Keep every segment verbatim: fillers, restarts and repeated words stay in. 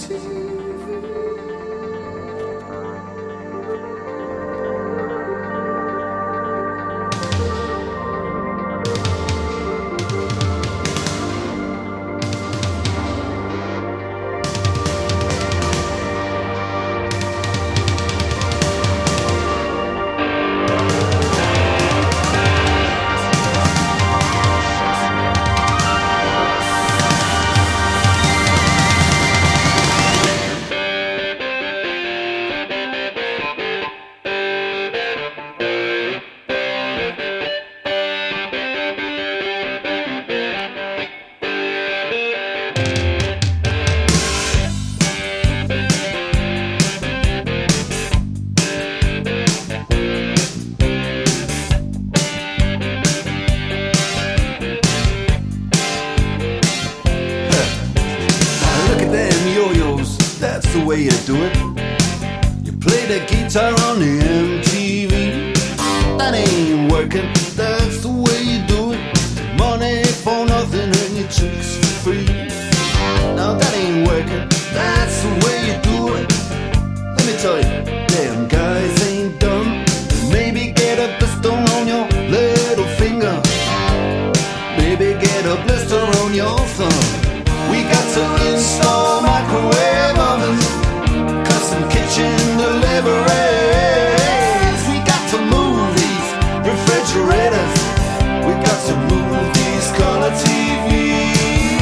way you do it. You play the guitar on the M T V. That ain't working, that's the way you do it. Money for nothing and your chicks for free. Now that ain't working, that's the way you do it. Let me tell you, damn guys ain't dumb. Maybe get a blister on your little finger. Maybe get a blister on your thumb. We got to install microwave ovens, custom kitchen deliveries. We got to move these refrigerators. We got to move these color T Vs.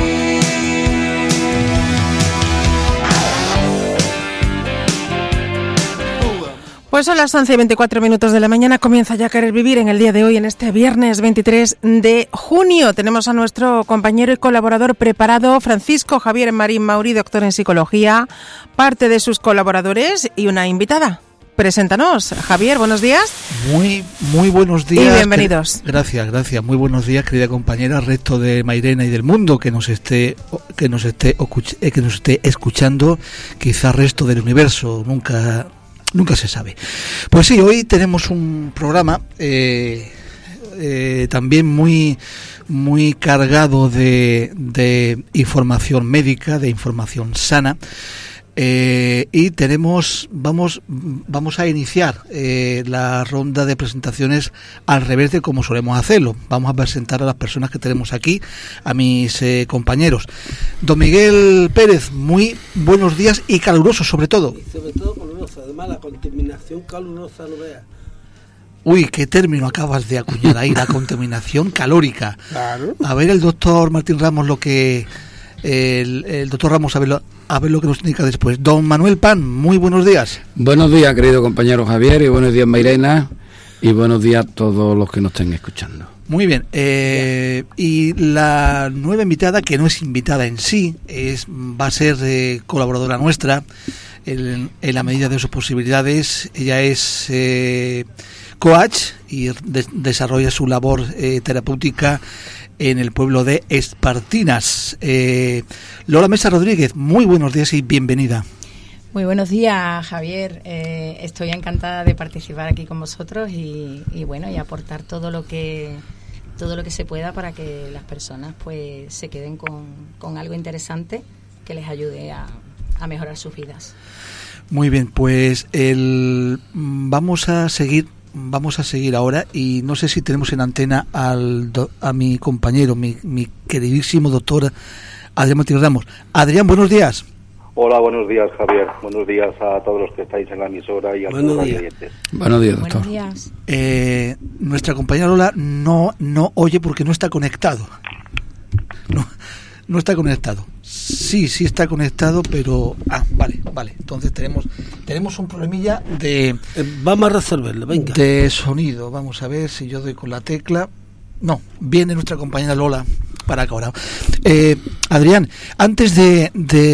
Pues son las once y veinticuatro minutos de la mañana. Comienza ya a querer vivir en el día de hoy, en este viernes veintitrés de junio. Tenemos a nuestro compañero y colaborador preparado, Francisco Javier Marín Mauri, doctor en psicología, parte de sus colaboradores y una invitada. Preséntanos, Javier, buenos días. Muy, muy buenos días. Y bienvenidos. Gracias, gracias. Muy buenos días, querida compañera, resto de Mairena y del mundo que nos esté, que nos esté, que nos esté escuchando, quizá resto del universo, nunca, nunca se sabe. Pues sí, hoy tenemos un programa eh, eh, también muy, muy cargado de, de información médica, de información sana. Eh, y tenemos vamos vamos a iniciar eh, la ronda de presentaciones al revés de como solemos hacerlo. Vamos a presentar a las personas que tenemos aquí, a mis eh, compañeros. Don Miguel Pérez, muy buenos días y calurosos sobre todo. Y sobre todo calurosa, además la contaminación calurosa, no veas. Uy, qué término acabas de acuñar ahí, la contaminación calórica. Claro. A ver el doctor Martín Ramos lo que el, el doctor Ramos a ver, lo, a ver lo que nos indica después. Don Manuel Pan, muy buenos días. Buenos días, querido compañero Javier, y buenos días, Mairena, y buenos días a todos los que nos estén escuchando. Muy bien, eh, y la nueva invitada, que no es invitada en sí, es va a ser eh, colaboradora nuestra en, en la medida de sus posibilidades. Ella es eh, coach y de, desarrolla su labor eh, terapéutica en el pueblo de Espartinas. Eh, Lola Mesa Rodríguez, muy buenos días y bienvenida. Muy buenos días, Javier. Eh, estoy encantada de participar aquí con vosotros y, y bueno, y aportar todo lo que todo lo que se pueda para que las personas pues se queden con, con algo interesante que les ayude a, a mejorar sus vidas. Muy bien, pues el vamos a seguir Vamos a seguir ahora y no sé si tenemos en antena al do, a mi compañero, mi, mi queridísimo doctor Adrián Martín Ramos. Adrián, buenos días. Hola, buenos días, Javier. Buenos días a todos los que estáis en la emisora y a buenos los días. oyentes. Buenos días, doctor. Buenos días. Eh, nuestra compañera Lola no no oye porque no está conectado. No, no está conectado. Sí, sí está conectado, pero ah, vale, vale. Entonces tenemos tenemos un problemilla de Eh, vamos a resolverlo, venga. de sonido. Vamos a ver si yo doy con la tecla. No, viene nuestra compañera Lola para acá ahora. Eh, Adrián, antes de,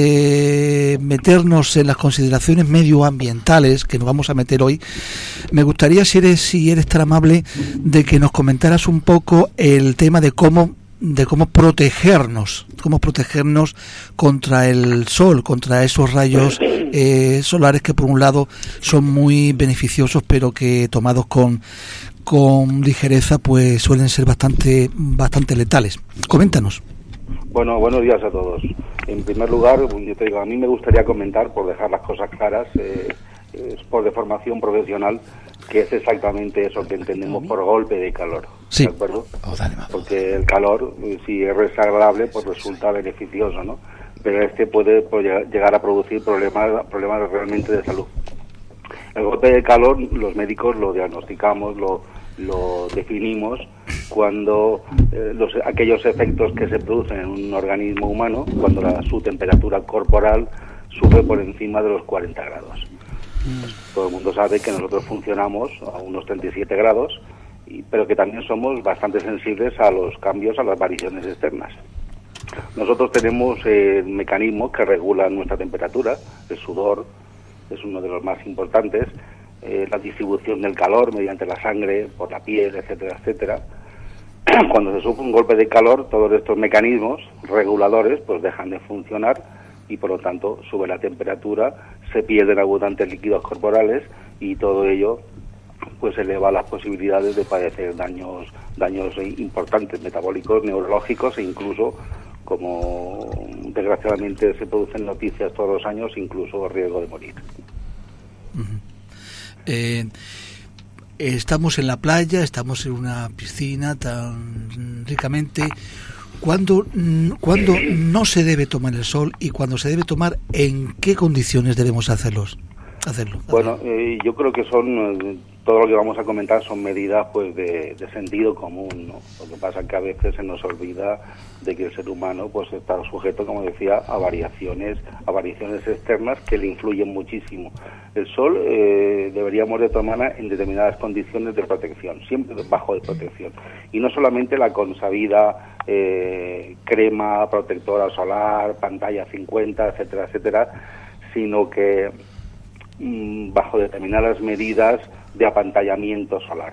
de meternos en las consideraciones medioambientales que nos vamos a meter hoy, me gustaría, si eres, si eres tan amable, de que nos comentaras un poco el tema de cómo de cómo protegernos, cómo protegernos contra el sol, contra esos rayos eh, solares que por un lado son muy beneficiosos, pero que tomados con con ligereza pues suelen ser bastante bastante letales. Coméntanos. Bueno, buenos días a todos. En primer lugar, yo te digo, a mí me gustaría comentar, por dejar las cosas claras, eh, es por deformación profesional, que es exactamente eso que entendemos por golpe de calor. Sí. ¿De acuerdo? Porque el calor, si es desagradable, pues resulta beneficioso, ¿no? Pero este puede, puede llegar a producir problemas, problemas realmente de salud. El golpe de calor, los médicos lo diagnosticamos, lo, lo definimos cuando eh, los, aquellos efectos que se producen en un organismo humano, cuando la, su temperatura corporal sube por encima de los cuarenta grados. Mm. Todo el mundo sabe que nosotros funcionamos a unos treinta y siete grados, y, pero que también somos bastante sensibles a los cambios, a las variaciones externas. Nosotros tenemos eh, mecanismos que regulan nuestra temperatura. El sudor es uno de los más importantes, eh, la distribución del calor mediante la sangre, por la piel, etcétera, etcétera. Cuando se sufre un golpe de calor, todos estos mecanismos reguladores pues dejan de funcionar y por lo tanto sube la temperatura, se pierden abundantes líquidos corporales y todo ello pues eleva las posibilidades de padecer daños daños importantes metabólicos, neurológicos e incluso, como desgraciadamente se producen noticias todos los años, incluso riesgo de morir. Uh-huh. Eh, estamos en la playa, estamos en una piscina tan ricamente. ¿Cuándo, ¿Cuándo no se debe tomar el sol y cuándo se debe tomar, en qué condiciones debemos hacerlos? hacerlo? Bueno, eh, yo creo que son, eh, todo lo que vamos a comentar son medidas pues de, de sentido común, ¿no? Lo que pasa es que a veces se nos olvida de que el ser humano pues está sujeto, como decía, a variaciones, a variaciones externas que le influyen muchísimo. El sol eh, deberíamos de tomarla en determinadas condiciones de protección, siempre bajo de protección. Y no solamente la consabida eh, crema protectora solar, pantalla cincuenta, etcétera, etcétera, sino que mmm, bajo determinadas medidas de apantallamiento solar.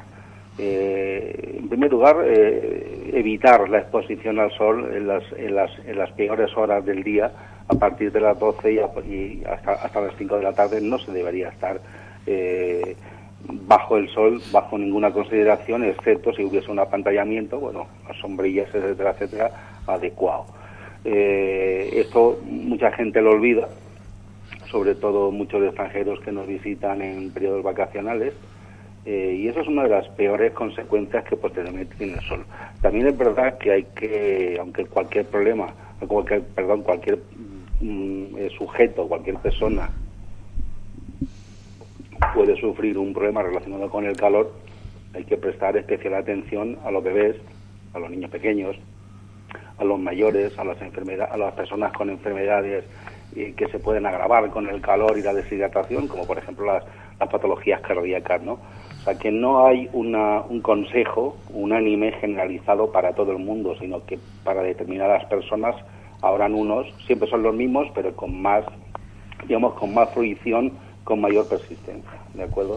Eh, en primer lugar, eh, evitar la exposición al sol en las, en las, en las peores horas del día. A partir de las doce y, a, y hasta, hasta las cinco de la tarde no se debería estar eh, bajo el sol, bajo ninguna consideración, excepto si hubiese un apantallamiento, bueno, las sombrillas, etcétera, etcétera, adecuado. Eh, esto mucha gente lo olvida, sobre todo muchos extranjeros que nos visitan en periodos vacacionales, eh, y eso es una de las peores consecuencias que posteriormente tiene el sol. También es verdad que hay que, aunque cualquier problema, cualquier, perdón, cualquier mm, sujeto, cualquier persona puede sufrir un problema relacionado con el calor, hay que prestar especial atención a los bebés, a los niños pequeños, a los mayores, a las enfermedades, a las personas con enfermedades eh, que se pueden agravar con el calor y la deshidratación, como por ejemplo las, las patologías cardíacas, ¿no? O sea, que no hay una, un consejo unánime generalizado para todo el mundo, sino que para determinadas personas habrán unos, siempre son los mismos, pero con más, digamos, con más fruición, con mayor persistencia, ¿de acuerdo?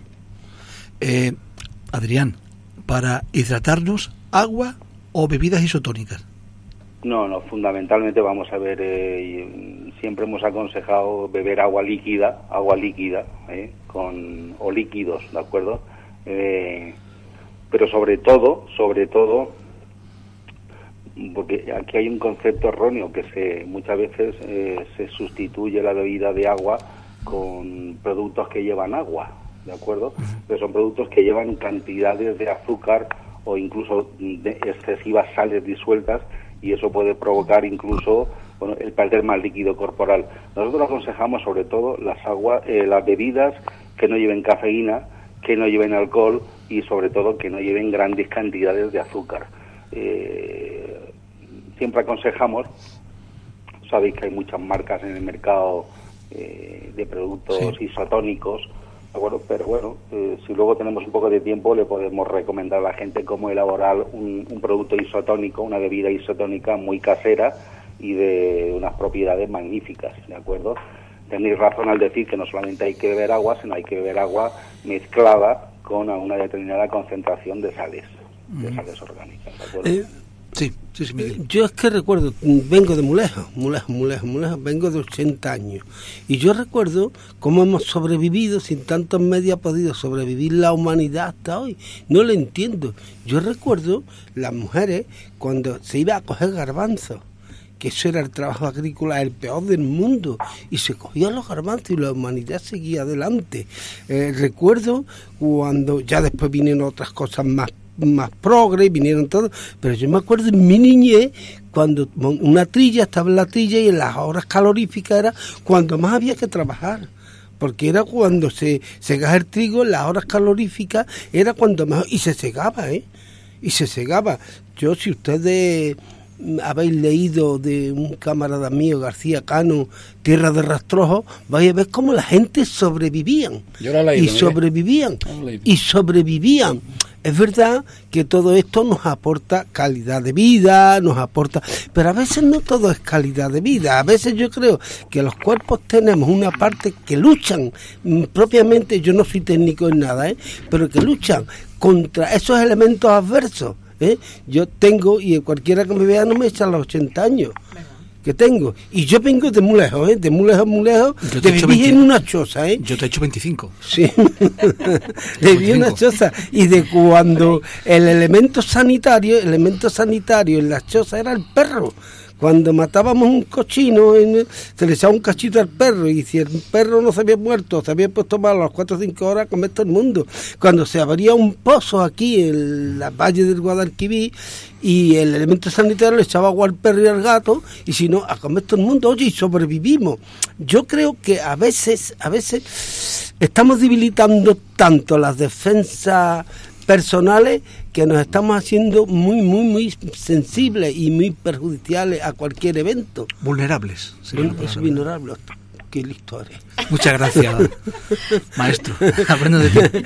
Eh, Adrián, para hidratarnos, ¿agua o bebidas isotónicas? No, no, fundamentalmente vamos a ver, eh, siempre hemos aconsejado beber agua líquida, agua líquida, eh, con, o líquidos, ¿de acuerdo? Eh, pero sobre todo, sobre todo, porque aquí hay un concepto erróneo que se muchas veces eh, se sustituye la bebida de agua con productos que llevan agua, ¿de acuerdo? Pero son productos que llevan cantidades de azúcar o incluso de excesivas sales disueltas, y eso puede provocar incluso, bueno, el perder más líquido corporal. Nosotros aconsejamos sobre todo las aguas, eh, las bebidas que no lleven cafeína, que no lleven alcohol y sobre todo que no lleven grandes cantidades de azúcar. Eh, siempre aconsejamos, sabéis que hay muchas marcas en el mercado eh, de productos sí. isotónicos, ¿de acuerdo? Pero bueno, eh, si luego tenemos un poco de tiempo le podemos recomendar a la gente cómo elaborar un, un producto isotónico, una bebida isotónica muy casera y de unas propiedades magníficas, ¿de acuerdo? Tenéis razón al decir que no solamente hay que beber agua, sino hay que beber agua mezclada con una determinada concentración de sales, de sales orgánicas, ¿de acuerdo? Eh, sí, sí, sí, Miguel. Yo es que recuerdo, vengo de muy lejos, muy lejos, muy lejos, muy lejos, vengo de ochenta años, y yo recuerdo cómo hemos sobrevivido, sin tantos medios ha podido sobrevivir la humanidad hasta hoy. No lo entiendo. Yo recuerdo las mujeres cuando se iba a coger garbanzos, que eso era el trabajo agrícola el peor del mundo, y se cogían los garbanzos y la humanidad seguía adelante. Eh, recuerdo cuando ya después vinieron otras cosas más más progres, vinieron todos, pero yo me acuerdo en mi niñez, cuando una trilla, estaba en la trilla y en las horas caloríficas era cuando más había que trabajar, porque era cuando se segaba el trigo, en las horas caloríficas era cuando más, y se segaba, ¿eh? Y se segaba. Yo, si ustedes habéis leído de un camarada mío, García Cano, Tierra de Rastrojos, vais a ver cómo la gente sobrevivían. Yo lo he leído, y sobrevivían, leído. y sobrevivían. Es verdad que todo esto nos aporta calidad de vida, nos aporta, pero a veces no todo es calidad de vida. A veces yo creo que los cuerpos tenemos una parte que luchan, propiamente, yo no soy técnico en nada, ¿eh? pero que luchan contra esos elementos adversos. ¿eh? Yo tengo, y cualquiera que me vea no me echa los ochenta años que tengo, y yo vengo de muy lejos, ¿eh? de muy lejos, muy lejos, de vivir en una choza, ¿eh? Yo te he hecho veinticinco. Sí, de vivir en una choza, y de cuando el elemento sanitario, el elemento sanitario en la choza era el perro. Cuando matábamos un cochino, se le echaba un cachito al perro, y si el perro no se había muerto, se había puesto mal a las cuatro o cinco horas, comer todo el mundo. Cuando se abría un pozo aquí en la valle del Guadalquivir, y el elemento sanitario le echaba agua al perro y al gato, y si no, a comer todo el mundo, oye, y sobrevivimos. Yo creo que a veces, a veces estamos debilitando tanto las defensas personales que nos estamos haciendo muy, muy, muy sensibles y muy perjudiciales a cualquier evento. Vulnerables. Bueno, es vulnerable. Qué listo eres. Muchas gracias, maestro. Aprendo de ti.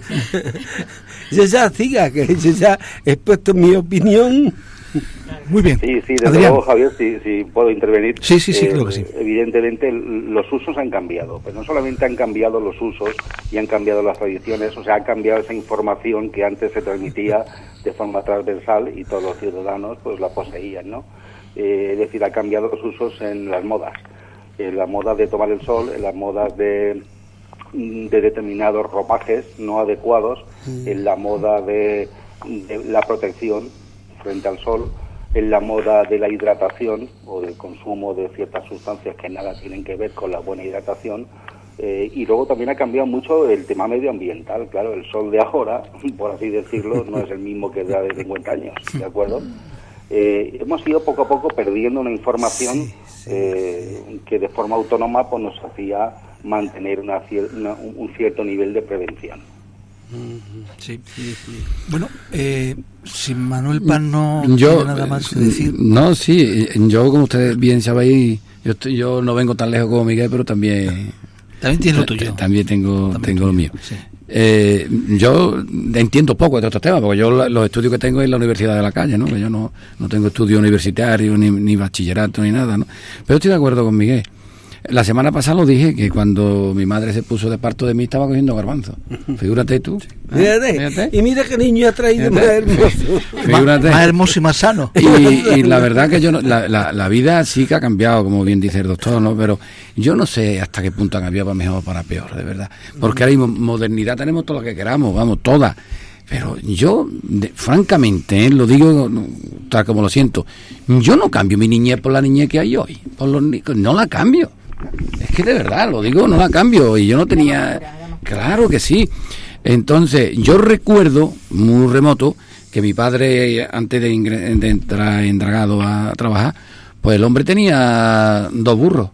Yo ya siga, que yo ya he expuesto mi opinión. Muy bien. Sí, sí, desde Adrián. luego, Javier, si, si puedo intervenir. Sí, sí, sí, eh, claro que sí. Evidentemente, los usos han cambiado, pero no solamente han cambiado los usos y han cambiado las tradiciones, o sea, ha cambiado esa información que antes se transmitía de forma transversal y todos los ciudadanos pues la poseían, ¿no? Eh, es decir, ha cambiado los usos en las modas, en la moda de tomar el sol, en las modas de, de determinados ropajes no adecuados, mm. en la moda de, de la protección frente al sol, en la moda de la hidratación o del consumo de ciertas sustancias que nada tienen que ver con la buena hidratación, eh, y luego también ha cambiado mucho el tema medioambiental. Claro, el sol de ahora, por así decirlo, no es el mismo que de hace cincuenta años, ¿de acuerdo? Eh, hemos ido poco a poco perdiendo una información sí, sí, eh, sí. que de forma autónoma pues nos hacía mantener una, una, un cierto nivel de prevención. Sí. sí, sí. Bueno, eh, si Manuel Pan no yo, tiene nada más que decir. No, sí, yo como ustedes bien sabéis, yo estoy, yo no vengo tan lejos como Miguel, pero también también tiene lo tuyo. También tengo también tengo tuyo, lo mío. Sí. Eh, yo entiendo poco de estos temas, porque yo los estudios que tengo es en la Universidad de la Calle, ¿no? Que yo no, no tengo estudios universitarios, ni, ni bachillerato, ni nada, ¿no? Pero estoy de acuerdo con Miguel. La semana pasada lo dije, que cuando mi madre se puso de parto de mí estaba cogiendo garbanzos. Figúrate tú. ¿eh? Fíjate. Y mira qué niño ha traído más hermoso. Figúrate. Más hermoso y más sano. Y, y la verdad que yo no, la, la, la vida sí que ha cambiado, como bien dice el doctor, ¿no? Pero yo no sé hasta qué punto ha cambiado para mejor o para peor, de verdad. Porque ahora mismo modernidad tenemos todo lo que queramos, vamos, toda. Pero yo, de, francamente, ¿eh? lo digo tal como lo siento, yo no cambio mi niñez por la niñez que hay hoy. Por los, no la cambio. Es que de verdad, lo digo, no la cambio. Y yo no tenía... Claro que sí. Entonces, yo recuerdo, muy remoto, que mi padre, antes de, ingre- de entrar en Dragado a trabajar, pues el hombre tenía dos burros.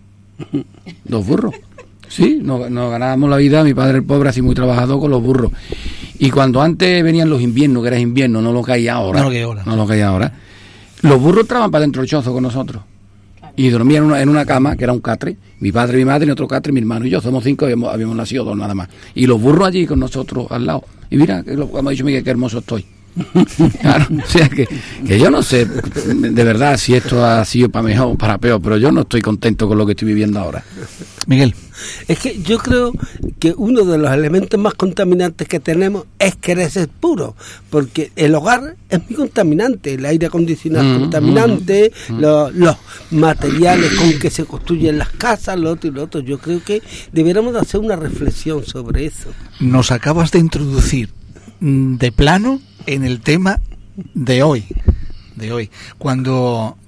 Dos burros. Sí, nos, nos ganábamos la vida, mi padre el pobre, así muy trabajador con los burros. Y cuando antes venían los inviernos, que era invierno, no lo que hay ahora. No lo que hay ahora. No lo que hay ahora. Los burros entraban para dentro del chozo con nosotros. Y dormían en una, en una cama, que era un catre, mi padre, mi madre, y otro catre, mi hermano y yo, somos cinco, habíamos, habíamos nacido dos nada más. Y los burros allí con nosotros al lado. Y mira, que lo, como ha dicho Miguel, qué hermoso estoy. Claro, o sea que, que yo no sé, de verdad, si esto ha sido para mejor o para peor, pero yo no estoy contento con lo que estoy viviendo ahora. Miguel. Es que yo creo que uno de los elementos más contaminantes que tenemos es querer ser puro, porque el hogar es muy contaminante, el aire acondicionado es mm, contaminante, mm, los, los materiales con que se construyen las casas, lo otro y lo otro. Yo creo que deberíamos hacer una reflexión sobre eso. Nos acabas de introducir de plano en el tema de hoy, de hoy, cuando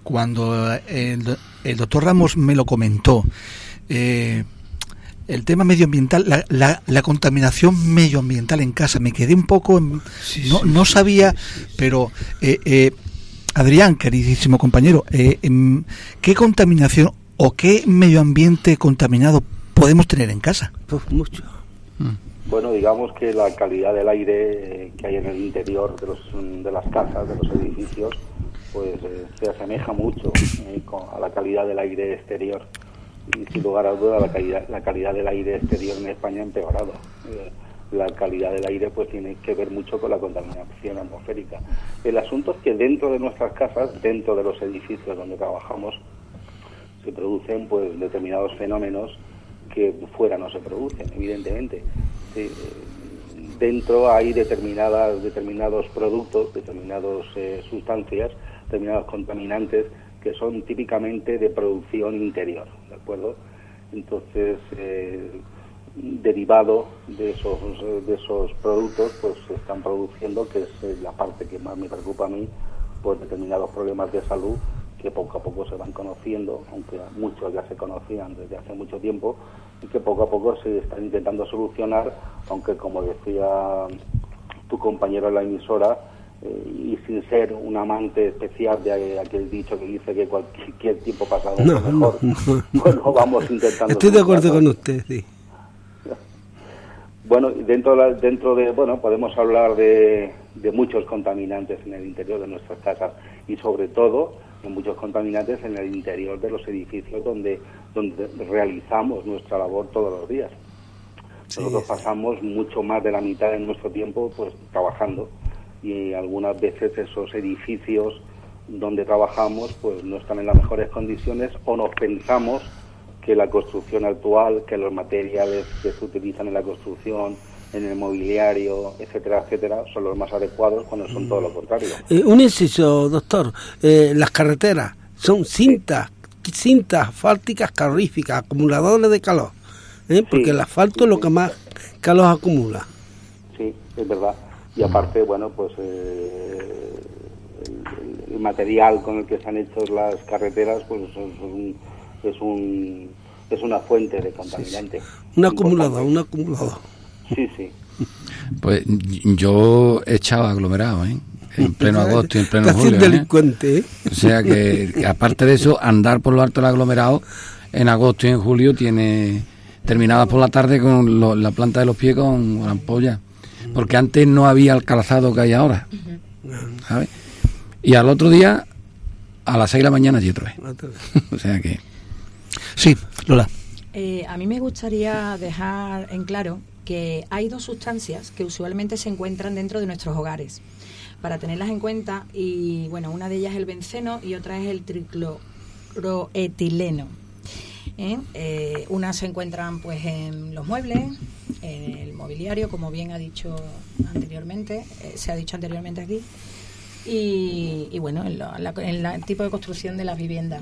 cuando el, el doctor Ramos me lo comentó, eh, el tema medioambiental, la, la, la contaminación medioambiental en casa, me quedé un poco, en, sí, no, sí, no sabía, sí, sí, sí. pero eh, eh, Adrián, queridísimo compañero, eh, eh, ¿qué contaminación o qué medio ambiente contaminado podemos tener en casa? Pues mucho. Mm. Bueno, digamos que la calidad del aire que hay en el interior de, los, de las casas, de los edificios, pues eh, se asemeja mucho eh, con, a la calidad del aire exterior. Y sin lugar a dudas la calidad, la calidad del aire exterior en España ha empeorado. Eh, la calidad del aire pues tiene que ver mucho con la contaminación atmosférica. El asunto es que dentro de nuestras casas, dentro de los edificios donde trabajamos, se producen pues determinados fenómenos que fuera no se producen, evidentemente. Sí, dentro hay determinadas determinados productos, determinadas eh, sustancias, determinados contaminantes que son típicamente de producción interior, ¿de acuerdo? Entonces, eh, derivado de esos de esos productos, pues se están produciendo, que es la parte que más me preocupa a mí, pues determinados problemas de salud que poco a poco se van conociendo, aunque muchos ya se conocían desde hace mucho tiempo, y que poco a poco se están intentando solucionar, aunque como decía tu compañero en la emisora, eh, y sin ser un amante especial de aquel dicho que dice que cualquier tiempo pasado es no, mejor, no, no. pues lo vamos intentando. Estoy de acuerdo con usted, sí. Bueno, dentro de, la, dentro de, bueno, podemos hablar de, de muchos contaminantes en el interior de nuestras casas y sobre todo de muchos contaminantes en el interior de los edificios donde, donde realizamos nuestra labor todos los días. Sí, Nosotros sí. pasamos mucho más de la mitad de nuestro tiempo pues trabajando y algunas veces esos edificios donde trabajamos pues no están en las mejores condiciones o nos pensamos que la construcción actual, que los materiales que se utilizan en la construcción, en el mobiliario, etcétera, etcétera, son los más adecuados cuando son todo lo contrario. Eh, un inciso, doctor, eh, las carreteras son cintas, cintas asfálticas caloríficas, acumuladores de calor, ¿eh? porque sí, el asfalto sí, es lo que más calor acumula. Sí, es verdad. Y aparte, bueno, pues eh, el, el material con el que se han hecho las carreteras, pues es un, es un es una fuente de contaminante. Sí, sí. Un acumulador, un acumulador. Sí, sí. Pues yo he echado aglomerado, ¿eh? En pleno agosto y en pleno Casi julio. un delincuente, ¿eh? O sea que, que, aparte de eso, andar por lo alto del aglomerado en agosto y en julio tiene terminadas por la tarde con lo, la planta de los pies con, con ampollas. Porque antes no había el calzado que hay ahora, ¿sabes? Y al otro día, a las seis de la mañana, y otra vez. O sea que... Sí, Lola. Eh, a mí me gustaría dejar en claro que hay dos sustancias que usualmente se encuentran dentro de nuestros hogares, para tenerlas en cuenta, y bueno, una de ellas es el benceno y otra es el tricloroetileno. ¿Eh? Eh, unas se encuentran pues en los muebles, en el mobiliario, como bien ha dicho anteriormente, eh, se ha dicho anteriormente aquí, y, y bueno, en, lo, en, la, en la, el tipo de construcción de las viviendas.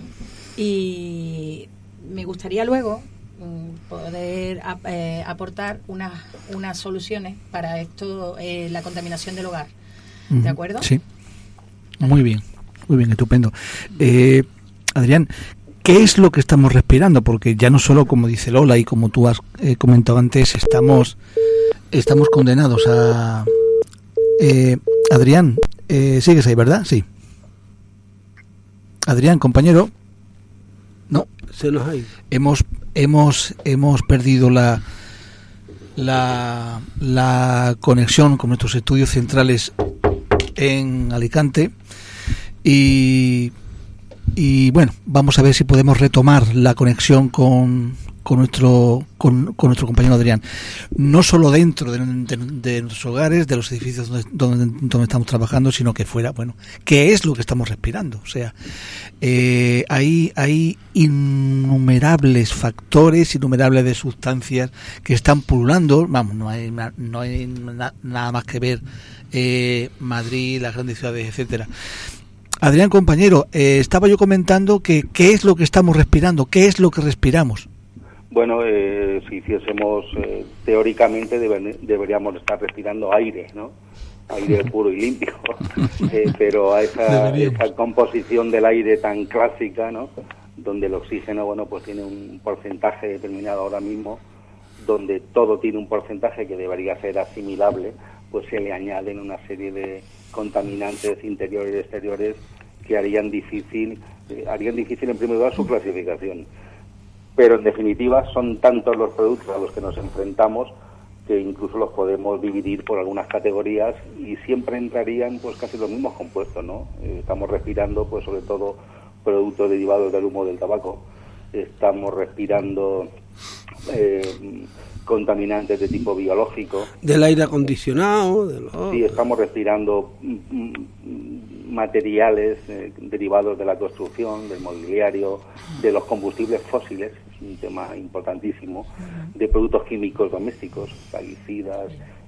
Y me gustaría luego poder eh, aportar unas unas soluciones para esto, eh, la contaminación del hogar. ¿De acuerdo? Sí. Muy bien, muy bien, estupendo. Eh, Adrián, ¿qué es lo que estamos respirando? Porque ya no solo, como dice Lola y como tú has eh, comentado antes, estamos estamos condenados a... Eh, Adrián, eh, sigues ahí, ¿verdad? Sí. Adrián, compañero. No. Se nos ha ido. Hemos hemos hemos perdido la la la conexión con nuestros estudios centrales en Alicante y y bueno, vamos a ver si podemos retomar la conexión con con nuestro con, con nuestro compañero Adrián, no solo dentro de, de, de nuestros hogares, de los edificios donde, donde, donde estamos trabajando, sino que fuera, bueno, ¿qué es lo que estamos respirando? O sea, eh, hay, hay innumerables factores, innumerables de sustancias que están pululando, vamos, no hay, no hay na, nada más que ver eh, Madrid, las grandes ciudades, etcétera. Adrián, compañero, eh, estaba yo comentando que qué es lo que estamos respirando, qué es lo que respiramos. Bueno, eh, si hiciésemos, eh, teóricamente deber, deberíamos estar respirando aire, ¿no? aire puro y limpio, eh, pero a esa, esa composición del aire tan clásica, ¿no? Donde el oxígeno, bueno, pues tiene un porcentaje determinado ahora mismo, donde todo tiene un porcentaje que debería ser asimilable, pues se le añaden una serie de contaminantes interiores y exteriores que harían difícil, eh, harían difícil en primer lugar su clasificación. Pero en definitiva son tantos los productos a los que nos enfrentamos que incluso los podemos dividir por algunas categorías y siempre entrarían pues casi los mismos compuestos, ¿no? Eh, estamos respirando pues sobre todo productos derivados del humo del tabaco, estamos respirando eh, contaminantes de tipo biológico. Del aire acondicionado. De los... Sí, estamos respirando mm, materiales eh, derivados de la construcción, del mobiliario, de los combustibles fósiles, es un tema importantísimo, de productos químicos domésticos, plaguicidas,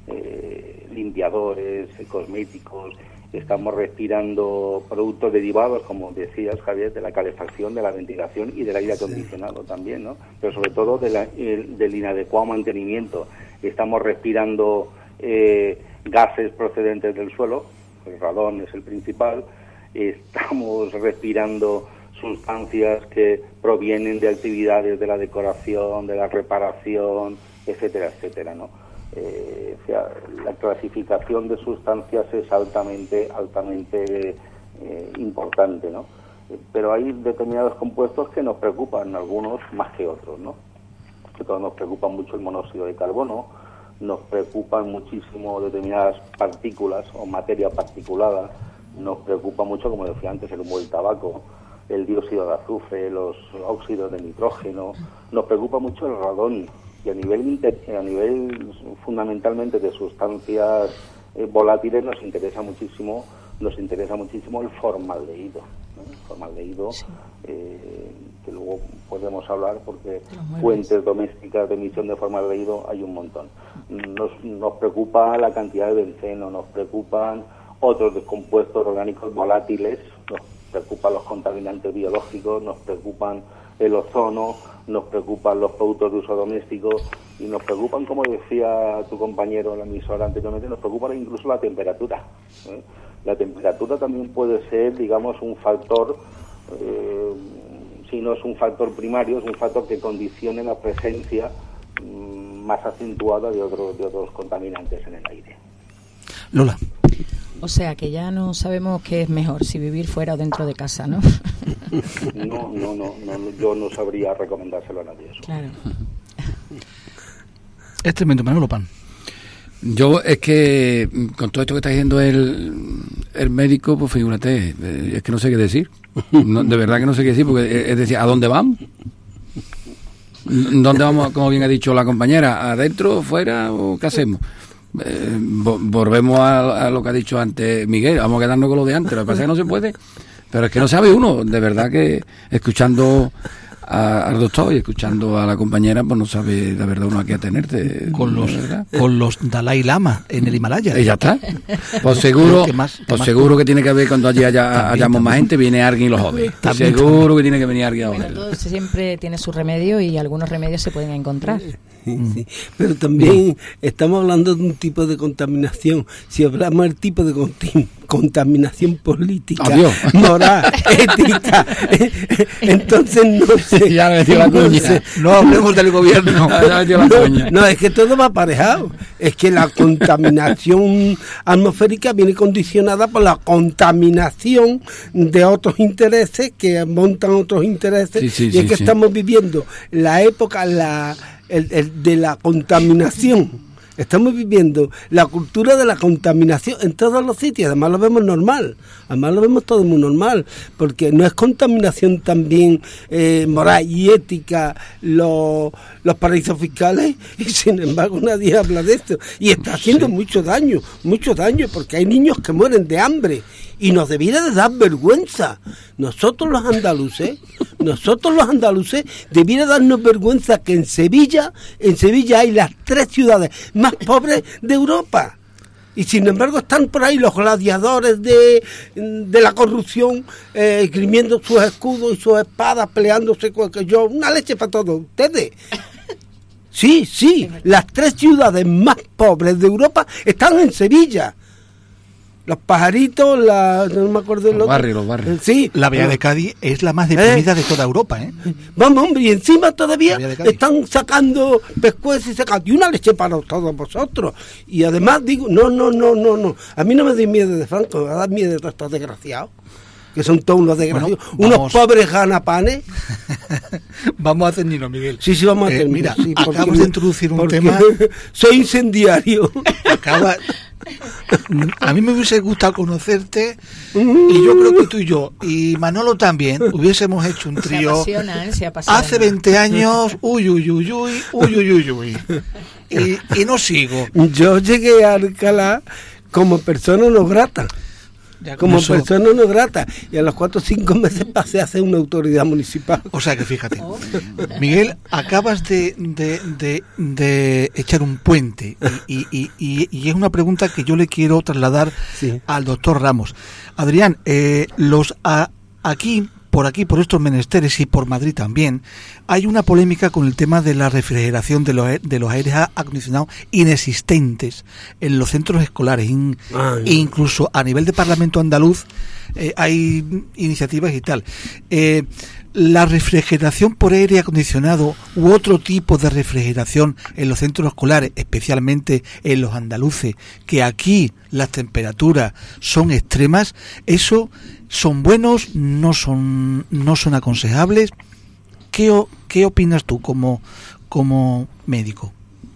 eh, limpiadores, eh, cosméticos. Estamos respirando productos derivados, como decías, Javier, de la calefacción, de la ventilación y del aire acondicionado también, ¿no? Pero sobre todo de la, el, del inadecuado mantenimiento. Estamos respirando eh, gases procedentes del suelo, el radón es el principal. Estamos respirando sustancias que provienen de actividades de la decoración, de la reparación, etcétera, etcétera, ¿no? Eh, o sea, la clasificación de sustancias es altamente altamente eh, importante, ¿no? Eh, pero hay determinados compuestos que nos preocupan, algunos más que otros, ¿no? Que todos nos preocupa mucho el monóxido de carbono, nos preocupan muchísimo determinadas partículas o materia particulada, nos preocupa mucho, como decía antes, el humo del tabaco, el dióxido de azufre, los óxidos de nitrógeno, nos preocupa mucho el radón. Y a nivel inter, a nivel fundamentalmente de sustancias eh, volátiles nos interesa muchísimo nos interesa muchísimo el formaldehído, ¿no? El formaldehído, sí. eh, que luego podemos hablar porque fuentes domésticas de emisión de formaldehído hay un montón. Nos, nos preocupa la cantidad de benceno, nos preocupan otros compuestos orgánicos volátiles, nos preocupan los contaminantes biológicos, nos preocupan el ozono, nos preocupan los productos de uso doméstico y nos preocupan, como decía tu compañero en la emisora anteriormente, nos preocupa incluso la temperatura, ¿eh? La temperatura también puede ser, digamos, un factor, eh, si no es un factor primario, es un factor que condicione la presencia mm, más acentuada de otros, de otros contaminantes en el aire. Lola. O sea, que ya no sabemos qué es mejor, si vivir fuera o dentro de casa, ¿no? No, no, no, no, yo no sabría recomendárselo a nadie eso. Claro. Es tremendo, Manolo Pan. Yo es que con todo esto que está diciendo el, el médico, pues figúrate, es que no sé qué decir. No, de verdad que no sé qué decir, porque es decir, ¿a dónde vamos? ¿Dónde vamos, como bien ha dicho la compañera? ¿Adentro, fuera o qué hacemos? Eh, volvemos a, a lo que ha dicho antes Miguel, vamos a quedarnos con lo de antes, lo que pasa es que no se puede, pero es que no sabe uno, de verdad que escuchando a, al doctor y escuchando a la compañera, pues no sabe la verdad uno a qué atenerte. Con los con los Dalai Lama en el Himalaya. Y ya está. Pues seguro, más, pues más seguro que tiene que haber cuando allí haya, también, hayamos también. Más gente, viene alguien y los jode. También, seguro también. Que tiene que venir alguien a joder. Bueno, todo siempre tiene su remedio y algunos remedios se pueden encontrar. Sí, pero también estamos hablando de un tipo de contaminación. Si hablamos del tipo de conti- contaminación política, Adiós. moral, ética, entonces no sé. Ya me metió la no, cuña. sé. No hablemos del gobierno. no, no, es que todo va aparejado. Es que la contaminación atmosférica viene condicionada por la contaminación de otros intereses que montan otros intereses. Sí, sí, y sí, es que sí. estamos viviendo la época, la El, el de la contaminación. Estamos viviendo la cultura de la contaminación en todos los sitios. Además lo vemos normal, además lo vemos todo muy normal, porque no es contaminación también eh, moral y ética los, los paraísos fiscales, y sin embargo nadie habla de esto, y está haciendo sí. mucho daño, mucho daño, porque hay niños que mueren de hambre, y nos debiera de dar vergüenza. Nosotros los andaluces, nosotros los andaluces, debiera darnos vergüenza que en Sevilla, en Sevilla hay las tres ciudades más pobres de Europa. Y sin embargo están por ahí los gladiadores de, de la corrupción, eh, esgrimiendo sus escudos y sus espadas, peleándose con que yo, una leche para todos ustedes. Sí, sí, las tres ciudades más pobres de Europa están en Sevilla. los pajaritos, la, no me acuerdo del los otro. barrios, los barrios. Sí. La Bahía de Cádiz es la más deprimida ¿Eh? de toda Europa, ¿eh? Vamos, hombre, y encima todavía están sacando pescuezos y sacando, y una leche para todos vosotros. Y además digo, no, no, no, no, no. A mí no me da miedo de Franco, me da miedo de todos estos desgraciados. Que son todos unos desgraciados, bueno, unos pobres ganapanes. Vamos a hacer Nino, Miguel. Sí, sí, vamos a hacer. Eh, mira, sí, acabas de introducir un tema. Soy incendiario. Acaba. A mí me hubiese gustado conocerte y yo creo que tú y yo y Manolo también hubiésemos hecho un trío. Se apasionan, se apasionan. Hace veinte años, uy, uy, uy, uy, uy, uy, uy, uy. Y, y no sigo. Yo llegué a Alcalá como persona no grata. Como eso, persona no grata, y a los cuatro o cinco meses pasé a ser una autoridad municipal. O sea que fíjate, Miguel, acabas de, de, de, de echar un puente y, y, y, y es una pregunta que yo le quiero trasladar sí. al doctor Ramos. Adrián, eh, los a, aquí, por aquí, por estos menesteres y por Madrid también, hay una polémica con el tema de la refrigeración de los, de los aires acondicionados inexistentes en los centros escolares. In, e incluso a nivel de Parlamento andaluz eh, hay iniciativas y tal. Eh, la refrigeración por aire acondicionado u otro tipo de refrigeración en los centros escolares, especialmente en los andaluces, que aquí las temperaturas son extremas, eso son buenos, no son no son aconsejables. ¿Qué, qué opinas tú como como médico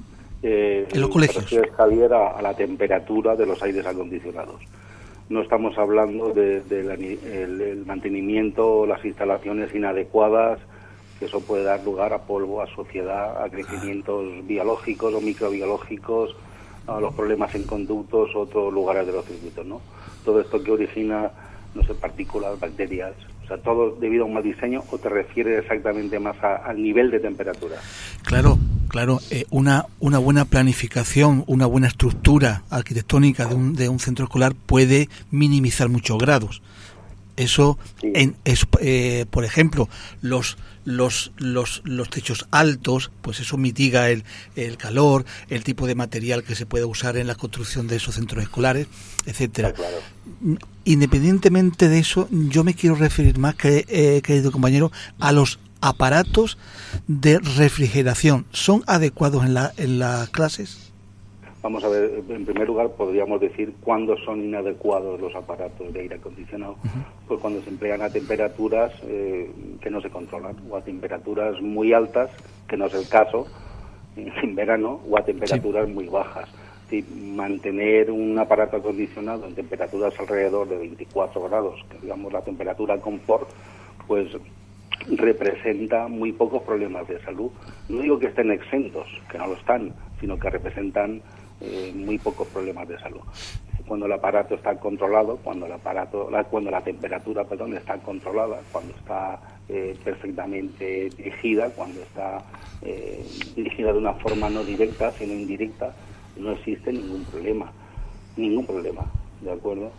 eh, en los colegios? Gracias, Javier, a, a la temperatura de los aires acondicionados. No estamos hablando del de, de el, el mantenimiento, las instalaciones inadecuadas, que eso puede dar lugar a polvo, a suciedad, a crecimientos biológicos o microbiológicos, a los problemas en conductos, otros lugares de los circuitos, ¿no? Todo esto que origina, no sé, partículas, bacterias, o sea, todo debido a un mal diseño, o te refieres exactamente más a, al nivel de temperatura. Claro, claro, eh, una una buena planificación, una buena estructura arquitectónica de un de un centro escolar puede minimizar muchos grados. Eso, sí. en, es, eh, por ejemplo, los los los los techos altos, pues eso mitiga el, el calor, el tipo de material que se puede usar en la construcción de esos centros escolares, etcétera. Claro. Independientemente de eso, yo me quiero referir más, que, eh, querido compañero, a los aparatos de refrigeración. ¿Son adecuados en la en las clases? Vamos a ver, en primer lugar podríamos decir cuándo son inadecuados los aparatos de aire acondicionado. Uh-huh. Pues cuando se emplean a temperaturas eh, que no se controlan, o a temperaturas muy altas, que no es el caso en verano, o a temperaturas sí. muy bajas. Sí, mantener un aparato acondicionado en temperaturas alrededor de veinticuatro grados, que digamos la temperatura confort, pues representa muy pocos problemas de salud. No digo que estén exentos, que no lo están, sino que representan eh, muy pocos problemas de salud. Cuando el aparato está controlado, cuando el aparato, la, cuando la temperatura, perdón, está controlada, cuando está eh, perfectamente dirigida, cuando está eh, dirigida de una forma no directa, sino indirecta, no existe ningún problema, ningún problema, ¿de acuerdo?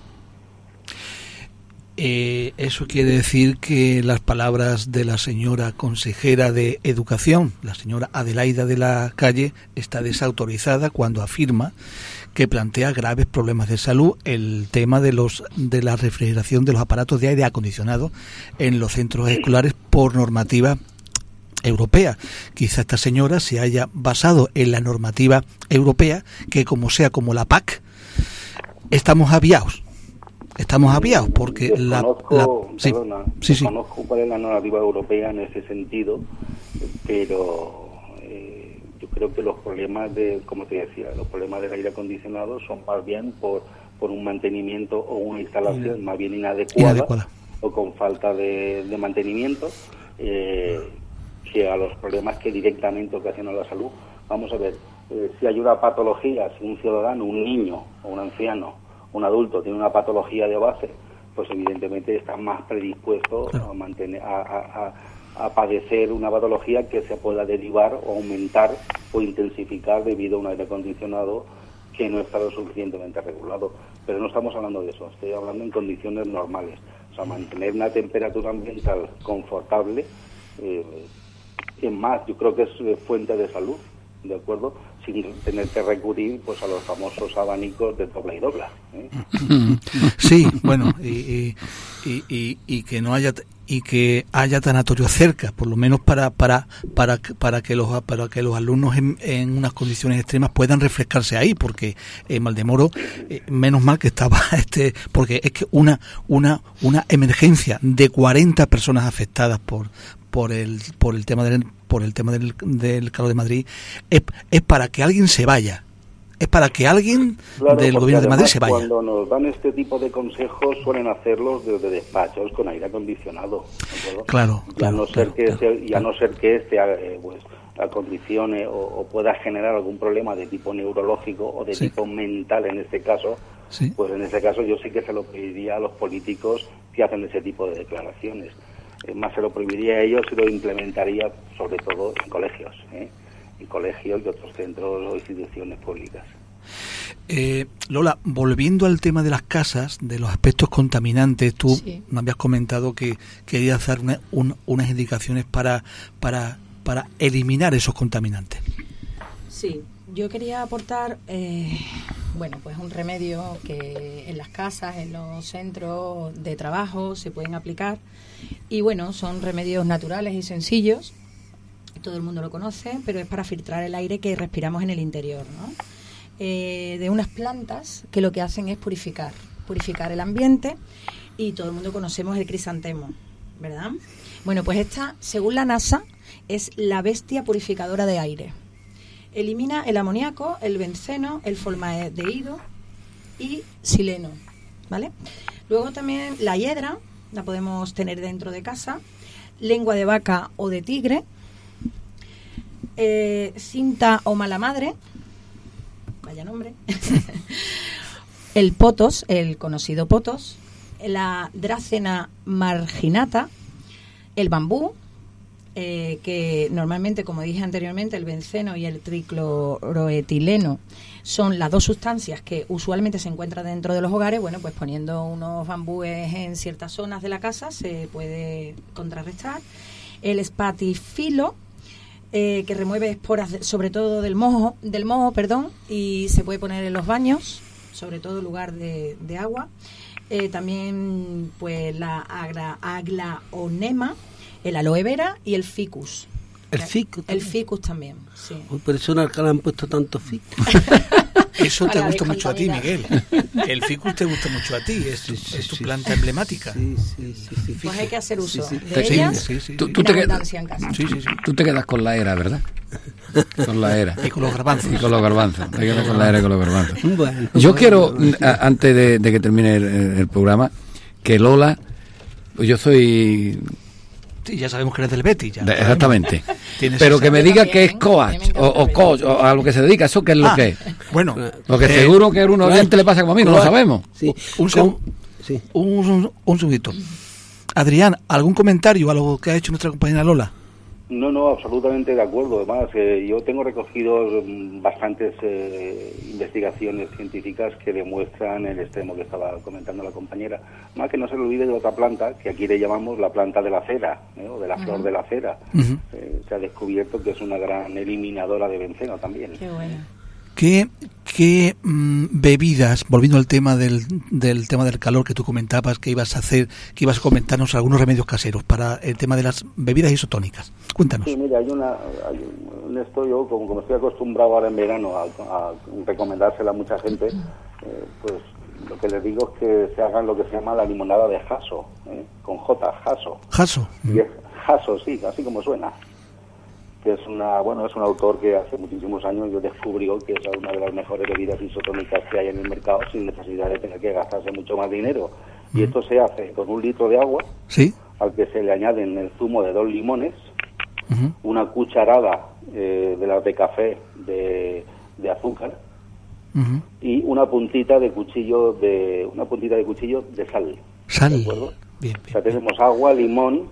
Eh, eso quiere decir que las palabras de la señora consejera de Educación, la señora Adelaida de la Calle, está desautorizada cuando afirma que plantea graves problemas de salud el tema de los de la refrigeración de los aparatos de aire acondicionado en los centros escolares por normativa europea. Quizá esta señora se haya basado en la normativa europea, que como sea como la P A C, estamos aviados. Estamos aviados porque la, la sí, perdona, sí, sí. Conozco cuál es la normativa europea en ese sentido, pero eh, yo creo que los problemas de, como te decía, los problemas del aire acondicionado son más bien por por un mantenimiento o una instalación sí. más bien inadecuada, inadecuada. o con falta de, de mantenimiento, eh, que a los problemas que directamente ocasionan la salud. Vamos a ver, eh, si hay una patología, si un ciudadano, un niño o un anciano, un adulto tiene una patología de base, pues evidentemente está más predispuesto claro. a mantener a, a, a padecer una patología que se pueda derivar o aumentar o intensificar debido a un aire acondicionado que no está lo suficientemente regulado. Pero no estamos hablando de eso, estoy hablando en condiciones normales. O sea, mantener una temperatura ambiental confortable, eh, es más, yo creo que es fuente de salud, ¿de acuerdo? sin tener que recurrir pues a los famosos abanicos de dobla y dobla, ¿eh? Sí, bueno, y, y, y, y que no haya y que haya tanatorios cerca, por lo menos para para para para que los para que los alumnos en, en unas condiciones extremas puedan refrescarse ahí, porque en Maldemoro eh, menos mal que estaba este, porque es que una una una emergencia de cuarenta personas afectadas por por el por el tema del por el tema del, del calor de Madrid es, es para que alguien se vaya. Es para que alguien claro, del gobierno de Madrid se vaya. Cuando nos dan este tipo de consejos suelen hacerlos desde despachos con aire acondicionado, ¿no? Claro, y claro, a no ser claro, que claro, se, y a claro. no ser que este eh, pues acondicione o, o pueda generar algún problema de tipo neurológico o de Sí. tipo mental en este caso, Sí. pues en ese caso yo sí que se lo pediría a los políticos que hacen ese tipo de declaraciones. Es más, se lo prohibiría a ellos y lo implementaría sobre todo en colegios, ¿eh? en colegios y otros centros o instituciones públicas. Eh, Lola, volviendo al tema de las casas, de los aspectos contaminantes, tú Sí. me habías comentado que querías dar una, un, unas indicaciones para, para, para eliminar esos contaminantes. Sí, yo quería aportar, eh, bueno, pues un remedio que en las casas, en los centros de trabajo se pueden aplicar. Y bueno, son remedios naturales y sencillos. Todo el mundo lo conoce, pero es para filtrar el aire que respiramos en el interior, ¿no? Eh, de unas plantas que lo que hacen es purificar, purificar el ambiente, y todo el mundo conocemos el crisantemo, ¿verdad? Bueno, pues esta, según la NASA, es la bestia purificadora de aire. Elimina el amoníaco, el benceno, el formaldehído y xileno, ¿vale? Luego también la hiedra, la podemos tener dentro de casa, lengua de vaca o de tigre, eh, cinta o mala madre, vaya nombre, el potos, el conocido potos, la Dracena marginata, el bambú, eh, que normalmente, como dije anteriormente, el benceno y el tricloroetileno son las dos sustancias que usualmente se encuentran dentro de los hogares. Bueno, pues poniendo unos bambúes en ciertas zonas de la casa se puede contrarrestar. El espatifilo, eh, que remueve esporas, de, sobre todo del moho, del moho, perdón, y se puede poner en los baños, sobre todo en lugar de, de agua. Eh, también, pues, la agra, aglaonema, el aloe vera y el ficus. El ficus El ficus también, sí. Uy, por eso en Alcalá han puesto tanto ficus. Eso te Para gusta mucho a ti, descontaminar. Miguel. El ficus te gusta mucho a ti, es, Sí, sí, es tu sí, planta sí. emblemática. Sí, sí, sí, sí. Pues hay que hacer uso Sí, sí. de Sí, ellas sí, sí, Tú, sí. tú en te, qued- abundancia en casa. Sí, sí, sí. tú te quedas con la era, ¿verdad? Con la era. Y con los garbanzos. Y con los garbanzos. Te quedas con la era y con los garbanzos. Bueno, Yo bueno, quiero, bueno. a- antes de, de que termine el, el programa, que Lola, pues yo soy... Sí, ya sabemos que eres del Betis. Ya, de- exactamente. Tienes Pero esa- que me Yo diga también, que es ¿eh? A coach mí me encanta o, o el coach o a lo que se dedica, ¿eso qué es lo Ah, que es? bueno, Porque eh, seguro que a un oyente le pasa como a mí, no lo Coach. sabemos. Sí. un, ¿Cómo? seg- Sí. un, un, un segundito. Adrián, ¿algún comentario a lo que ha hecho nuestra compañera Lola? No, no, absolutamente de acuerdo. Además, eh, yo tengo recogidos mm, bastantes eh, investigaciones científicas que demuestran el extremo que estaba comentando la compañera. Más que no se le olvide de otra planta, que aquí le llamamos la planta de la cera, ¿eh? o de la flor de la cera. Ujú. Eh, se ha descubierto que es una gran eliminadora de benceno también. Qué bueno. ¿Qué, qué mm, bebidas, volviendo al tema del, del tema del calor que tú comentabas, que ibas a hacer, que ibas a comentarnos algunos remedios caseros para el tema de las bebidas isotónicas? Cuéntanos. Sí, mira, hay una, hay un, en esto yo, como, como estoy acostumbrado ahora en verano a, a recomendársela a mucha gente, eh, pues lo que les digo es que se hagan lo que se llama la limonada de Jaso, ¿eh? con J, Jaso. Jaso. Y es Jaso, sí, así como suena. Que es una, bueno, es un autor que hace muchísimos años yo descubrió que es una de las mejores bebidas isotónicas que hay en el mercado sin necesidad de tener que gastarse mucho más dinero. Y esto se hace con un litro de agua, ¿Sí? al que se le añaden el zumo de dos limones, Ujú. una cucharada eh, de las de café de, de azúcar Ujú. y una puntita de cuchillo de una puntita de cuchillo de sal. Sal. ¿De acuerdo? Bien, O sea, bien. tenemos agua, limón,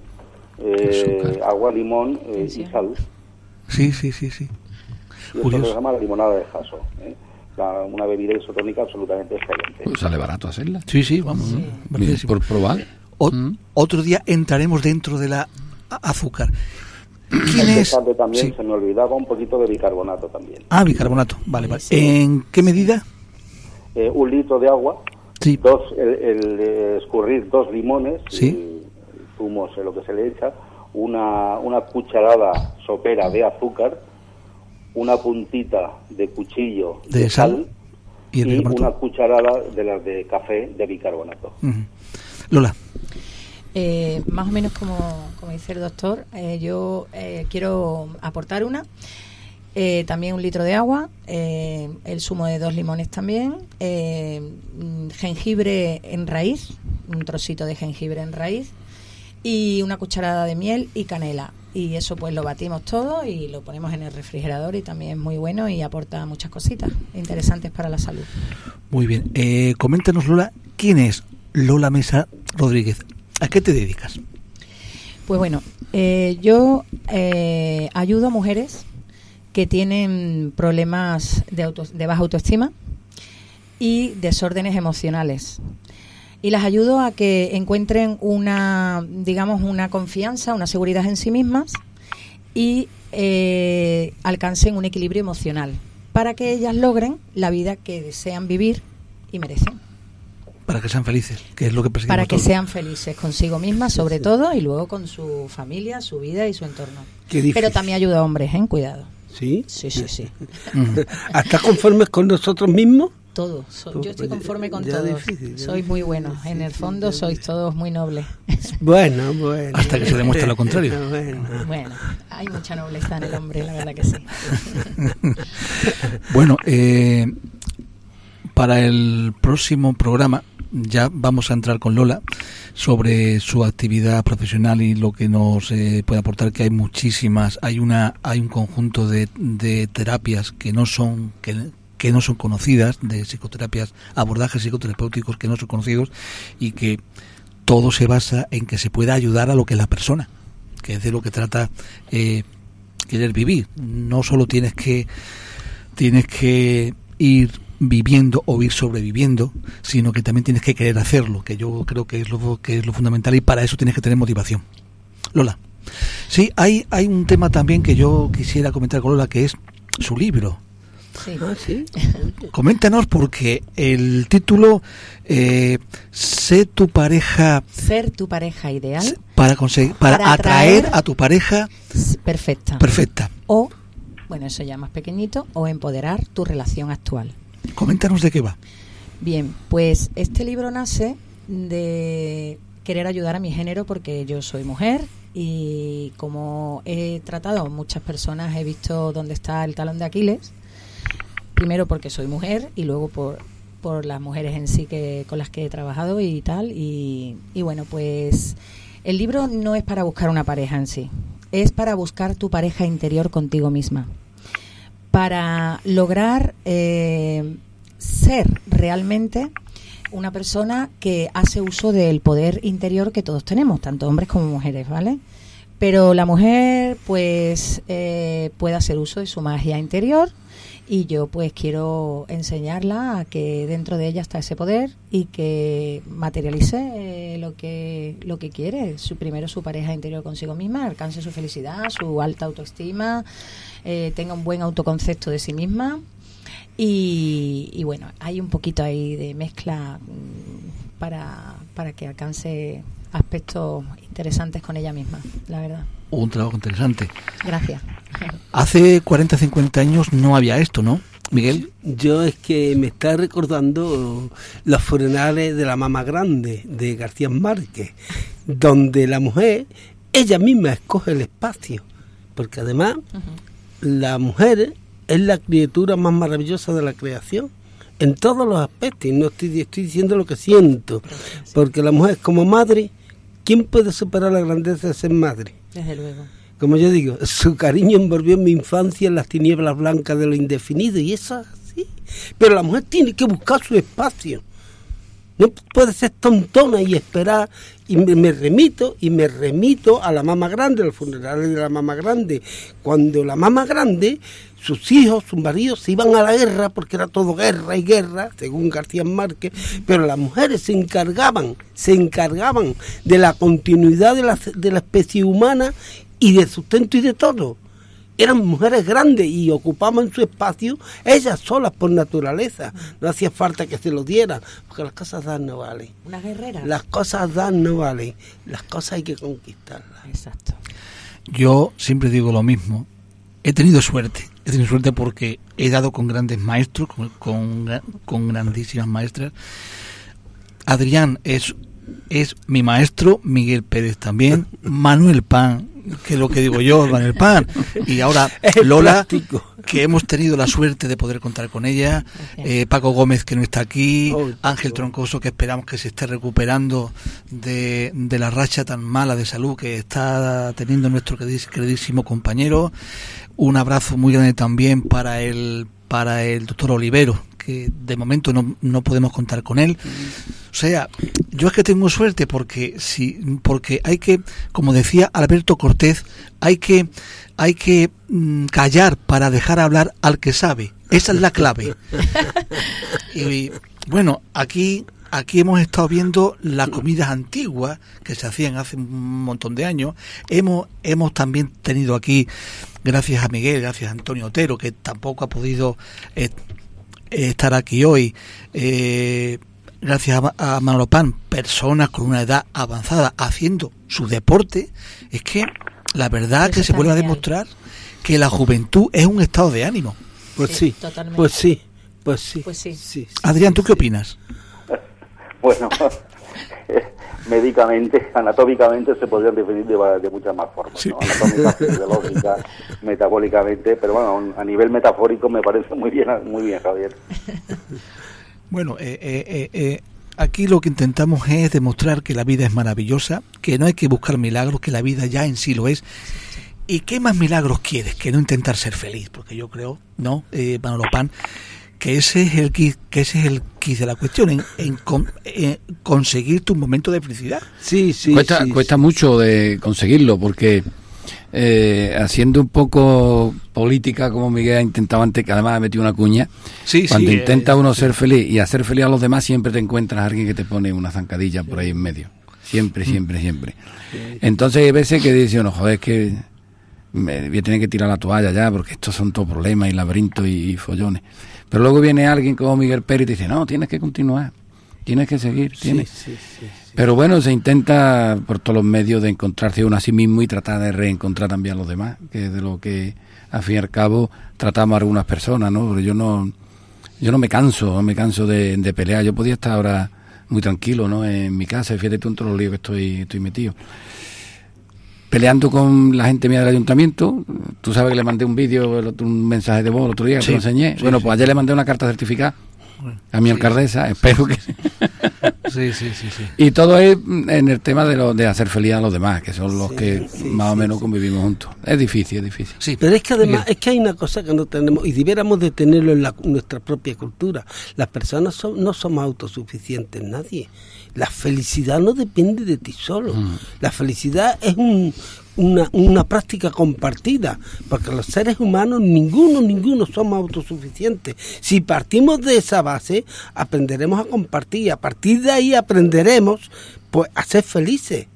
eh, Azúcar. agua, limón eh, y Atención. sal. Sí, sí, sí, sí. Y esto Curioso. se llama la limonada de Jaso. ¿eh? La- una bebida isotónica absolutamente excelente. Pues sale barato hacerla. Sí, sí, vamos. Bien, Baratísimo. por probar. O- Mm. Otro día entraremos dentro de la a- azúcar. ¿Quién es? También Sí. se me olvidaba un poquito de bicarbonato también. Ah, bicarbonato, vale, vale. Sí. ¿En qué medida? Eh, un litro de agua, Sí. dos, el, el, eh, escurrir dos limones, Sí. y zumos, eh, lo que se le echa, una, una cucharada sopera de azúcar, una puntita de cuchillo De de, sal sal, y el y bicarbonato. una cucharada de las de café de bicarbonato. Ujú. Lola. Eh, más o menos como, como dice el doctor, eh, yo eh, quiero aportar una. Eh, también un litro de agua, eh, el zumo de dos limones también, eh, mm, jengibre en raíz, un trocito de jengibre en raíz y una cucharada de miel y canela. Y eso pues lo batimos todo y lo ponemos en el refrigerador y también es muy bueno y aporta muchas cositas interesantes para la salud. Muy bien. Eh, coméntanos, Lola, ¿quién es Lola Mesa Rodríguez? ¿A qué te dedicas? Pues bueno, eh, yo eh, ayudo a mujeres que tienen problemas de, auto, de baja autoestima y desórdenes emocionales. Y las ayudo a que encuentren una, digamos, una confianza, una seguridad en sí mismas y eh, alcancen un equilibrio emocional para que ellas logren la vida que desean vivir y merecen. Para que sean felices, que es lo que perseguimos Para que todos. sean felices consigo mismas, sobre todo, y luego con su familia, su vida y su entorno. Qué difícil. Pero también ayuda a hombres, ¿eh? Cuidado. ¿Sí? Sí, sí, sí. Ujú. ¿Estás conformes con nosotros mismos? Todo. So- yo estoy conforme con Ya todos. difícil, ya Sois muy buenos. difícil, En el sí, fondo ya sois todos muy nobles. Bueno, bueno. Hasta que se demuestre lo contrario. Bueno. Bueno, hay mucha nobleza en el hombre, la verdad que sí. Bueno, eh, para el próximo programa ya vamos a entrar con Lola sobre su actividad profesional y lo que nos eh, puede aportar, que hay muchísimas, hay una hay un conjunto de, de terapias que no son que, que no son conocidas, de psicoterapias, abordajes psicoterapéuticos que no son conocidos y que todo se basa en que se pueda ayudar a lo que es la persona, que es de lo que trata eh, querer vivir. No solo tienes que tienes que ir viviendo o ir sobreviviendo, sino que también tienes que querer hacerlo, que yo creo que es lo que es lo fundamental, y para eso tienes que tener motivación. Lola. Sí, hay hay un tema también que yo quisiera comentar con Lola, que es su libro. Sí. Ah, sí. Coméntanos, porque el título eh, sé tu pareja Ser tu pareja ideal, para conseguir para, Para atraer atraer a tu pareja s- perfecta. perfecta. O, bueno, eso ya más pequeñito, o empoderar tu relación actual. Coméntanos de qué va. Bien, pues este libro nace de querer ayudar a mi género porque yo soy mujer y como he tratado a muchas personas, he visto dónde está el talón de Aquiles. Primero porque soy mujer y luego por, por las mujeres en sí que con las que he trabajado y tal. Y, y bueno, pues el libro no es para buscar una pareja en sí, es para buscar tu pareja interior contigo misma. Para lograr eh, ser realmente una persona que hace uso del poder interior que todos tenemos, tanto hombres como mujeres, ¿vale? Pero la mujer pues eh, puede hacer uso de su magia interior y yo pues quiero enseñarla a que dentro de ella está ese poder y que materialice eh, lo que lo que quiere, su primero su pareja interior consigo misma, alcance su felicidad, su alta autoestima, eh, tenga un buen autoconcepto de sí misma y, y bueno, hay un poquito ahí de mezcla mm, para, para que alcance aspectos interesantes con ella misma, la verdad. Un trabajo interesante. Gracias. Hace cuarenta, cincuenta años no había esto, ¿no, Miguel? Yo es que me está recordando los funerales de la Mama Grande de García Márquez, donde la mujer, ella misma escoge el espacio, porque además Uh-huh. la mujer es la criatura más maravillosa de la creación, en todos los aspectos, y no estoy, estoy diciendo lo que siento, porque la mujer como madre, ¿quién puede superar la grandeza de ser madre? Desde luego. Como yo digo, su cariño envolvió mi infancia en las tinieblas blancas de lo indefinido, y eso es así. Pero la mujer tiene que buscar su espacio. No puede ser tontona y esperar. Y me, me remito, y me remito a la Mama Grande, al funeral de la Mama Grande. Cuando la Mama Grande, sus hijos, sus maridos se iban a la guerra, porque era todo guerra y guerra, según García Márquez, pero las mujeres se encargaban, se encargaban de la continuidad de la, de la especie humana y de sustento y de todo. Eran mujeres grandes y ocupaban su espacio ellas solas por naturaleza. No hacía falta que se lo dieran, porque las cosas dan no valen. Una guerrera. Las cosas dan no valen, las cosas hay que conquistarlas. Exacto. Yo siempre digo lo mismo. He tenido suerte, he tenido suerte porque he dado con grandes maestros, con, con, con grandísimas maestras. Adrián es, es mi maestro, Miguel Pérez también, Manuel Pan, que es lo que digo yo, Manuel Pan, y ahora Lola, plástico. Que hemos tenido la suerte de poder contar con ella, eh, Paco Gómez, que no está aquí, oh, Ángel Troncoso, que esperamos que se esté recuperando de, de la racha tan mala de salud que está teniendo nuestro queridísimo compañero. Un abrazo muy grande también para el para el doctor Olivero, que de momento no, no podemos contar con él. O sea, yo es que tengo suerte porque si porque hay que, como decía Alberto Cortés, hay que hay que mm, callar para dejar hablar al que sabe. Esa es la clave. Y bueno, aquí aquí hemos estado viendo las comidas antiguas que se hacían hace un montón de años. Hemos hemos también tenido aquí, gracias a Miguel, gracias a Antonio Otero, que tampoco ha podido eh, estar aquí hoy, eh, gracias a, a Manolo Pan, personas con una edad avanzada haciendo su deporte. Es que la verdad que se vuelve a demostrar que la juventud es un estado de ánimo. Pues sí, sí pues sí, pues sí. Pues sí. sí, sí Adrián, ¿tú sí, qué sí. opinas? Bueno, médicamente, anatómicamente se podrían definir de, de muchas más formas, sí. ¿no? Anatómica, fisiológica, metabólicamente, pero bueno, a nivel metafórico me parece muy bien, muy bien, Javier. Bueno, eh, eh, eh, aquí lo que intentamos es demostrar que la vida es maravillosa, que no hay que buscar milagros, que la vida ya en sí lo es. ¿Y qué más milagros quieres que no intentar ser feliz? Porque yo creo, ¿no, eh, Manolo Pan? Que ese es el que ese es el quiz de la cuestión, en, en, con, en conseguir tu momento de felicidad. Sí, sí, cuesta sí, cuesta sí. mucho de conseguirlo, porque eh, haciendo un poco política, como Miguel ha intentado antes, que además ha metido una cuña, sí, cuando sí, intenta eh, uno sí. ser feliz y hacer feliz a los demás, siempre te encuentras a alguien que te pone una zancadilla por ahí en medio. Siempre, siempre, siempre. Entonces hay veces que dice uno, joder, es que me voy a tener que tirar la toalla ya, porque estos son todos problemas y laberintos y, y follones. Pero luego viene alguien como Miguel Pérez y te dice, no, tienes que continuar, tienes que seguir, tienes. Sí, sí, sí, sí. Pero bueno, se intenta por todos los medios de encontrarse uno a sí mismo y tratar de reencontrar también a los demás, que es de lo que al fin y al cabo tratamos a algunas personas, ¿no? Pero yo no, yo no me canso, no me canso de, de pelear. Yo podía estar ahora muy tranquilo, ¿no? En mi casa, fíjate tú en todos los líos que estoy, estoy metido. Peleando con la gente mía del ayuntamiento. Tú sabes que le mandé un vídeo, un mensaje de voz el otro día, que sí, te lo enseñé. Sí, bueno, sí. pues ayer le mandé una carta certificada a mi Sí. alcaldesa, espero que... Sí, sí, sí, sí. Y todo es en el tema de, lo, de hacer feliz a los demás, que son los Sí, que sí, más o sí, menos sí. convivimos juntos. Es difícil, es difícil. Sí, Pero es que además, Miguel. es que hay una cosa que no tenemos, y debiéramos de tenerlo en la, nuestra propia cultura. Las personas son, no somos autosuficientes, nadie. La felicidad no depende de ti solo. Mm. La felicidad es un, una, una práctica compartida, porque los seres humanos, ninguno, ninguno somos autosuficientes. Si partimos de esa base, aprenderemos a compartir. A partir de ahí aprenderemos pues a ser felices.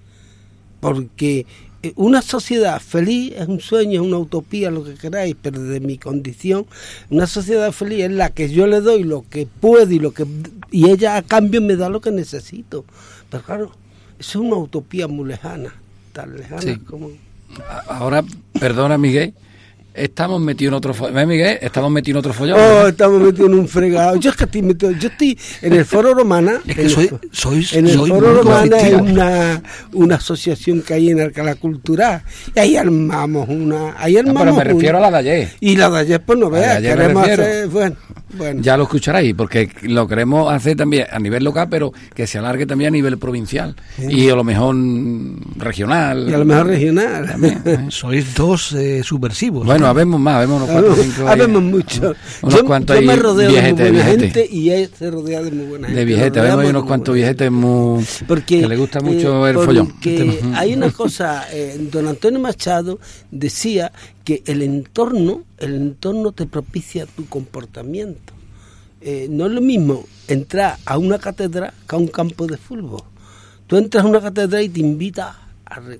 Porque una sociedad feliz es un sueño, es una utopía, lo que queráis, pero de mi condición, una sociedad feliz es la que yo le doy lo que puedo y lo que y ella a cambio me da lo que necesito. Pero claro, eso es una utopía muy lejana, tan lejana Sí. como... Ahora, perdona, Miguel, estamos metidos en otro follón. ¿Ves, Miguel? Estamos metidos en otro follón. Oh, estamos metidos en un fregado. Yo es que estoy metido, yo estoy en el Foro Romana. Es que en soy, el, soy, en el soy Foro muy Romana es conflictivo. una, una asociación que hay en Alcalá Cultural. Y ahí armamos una. Ahí Ah, armamos pero me una. refiero a la de ayer. Y la de ayer, pues no A la de veas, ayer me queremos refiero. hacer. Bueno, bueno. Ya lo escucharéis, porque lo queremos hacer también a nivel local, pero que se alargue también a nivel provincial. Sí. Y a lo mejor mm, regional. Y a lo mejor regional. También, ¿eh? Sois dos eh, subversivos. Bueno, habemos más, habemos unos cuantos, cinco. ahí. Habemos mucho. Unos Yo, cuantos yo me ahí, rodeo viejetes, de muy buena viejetes. gente y él se rodea de muy buena gente. De viejetes, Nos vemos rodeamos ahí de unos muy cuantos buena viejetes muy, Porque, que les gusta mucho eh, el follón. Porque hay una cosa, eh, don Antonio Machado decía que el entorno, el entorno te propicia tu comportamiento. Eh, no es lo mismo entrar a una catedral que a un campo de fútbol. Tú entras a una catedral y te invita a, reco-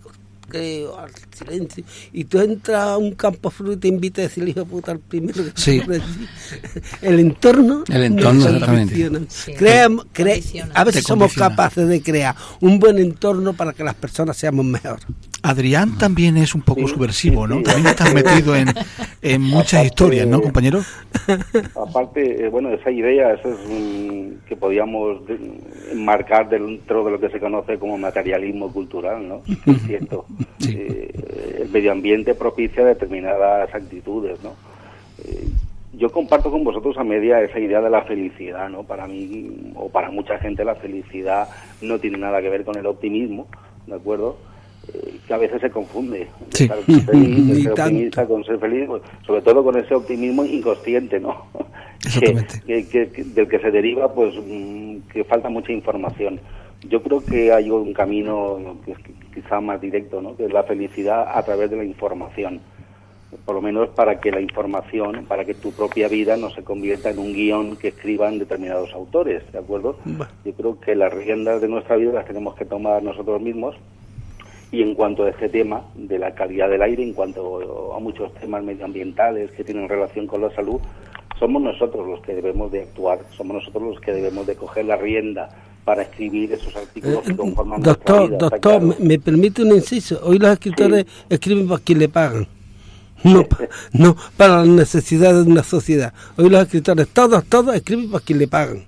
creo, al silencio, y tú entras a un campo de fruta y te invitas a decir, hijo de puta, al primero que Sí. te ofrece. El entorno. El entorno, nos exactamente. condiciona. Sí. Creamos- cre- Condiciona. a veces Te somos condiciona. capaces de crear un buen entorno para que las personas seamos mejores. Adrián también es un poco Sí, subversivo, sí, ¿no? sí. También estás metido en, en muchas Aparte- historias, ¿no, compañero? Aparte, eh, bueno, esa idea, eso es un- que podíamos de- enmarcar dentro de lo que se conoce como materialismo cultural, ¿no? Es cierto. Sí. Eh, el medio ambiente propicia determinadas actitudes, ¿no? Eh, yo comparto con vosotros a media esa idea de la felicidad, ¿no? Para mí, o para mucha gente, la felicidad no tiene nada que ver con el optimismo, ¿de acuerdo? Eh, que a veces se confunde. Sí. Estar feliz, de Ni ser tanto. optimista con ser feliz, pues, sobre todo con ese optimismo inconsciente, ¿no? Exactamente. Que, que- que- del que se deriva, pues, mm, que falta mucha información. Yo creo que hay un camino que es quizá más directo, ¿no? Que es la felicidad a través de la información. Por lo menos para que la información, para que tu propia vida no se convierta en un guión que escriban determinados autores, ¿de acuerdo? Yo creo que las riendas de nuestra vida las tenemos que tomar nosotros mismos. Y en cuanto a este tema de la calidad del aire, en cuanto a muchos temas medioambientales que tienen relación con la salud, somos nosotros los que debemos de actuar, somos nosotros los que debemos de coger la rienda para escribir esos artículos que conforman nuestra Doctor, vida. ¿está doctor, claro? me, me permite un inciso. Hoy los escritores escriben para quien le pagan. No, pa- no para las necesidades de una sociedad. Hoy los escritores, todos, todos escriben para quien le pagan.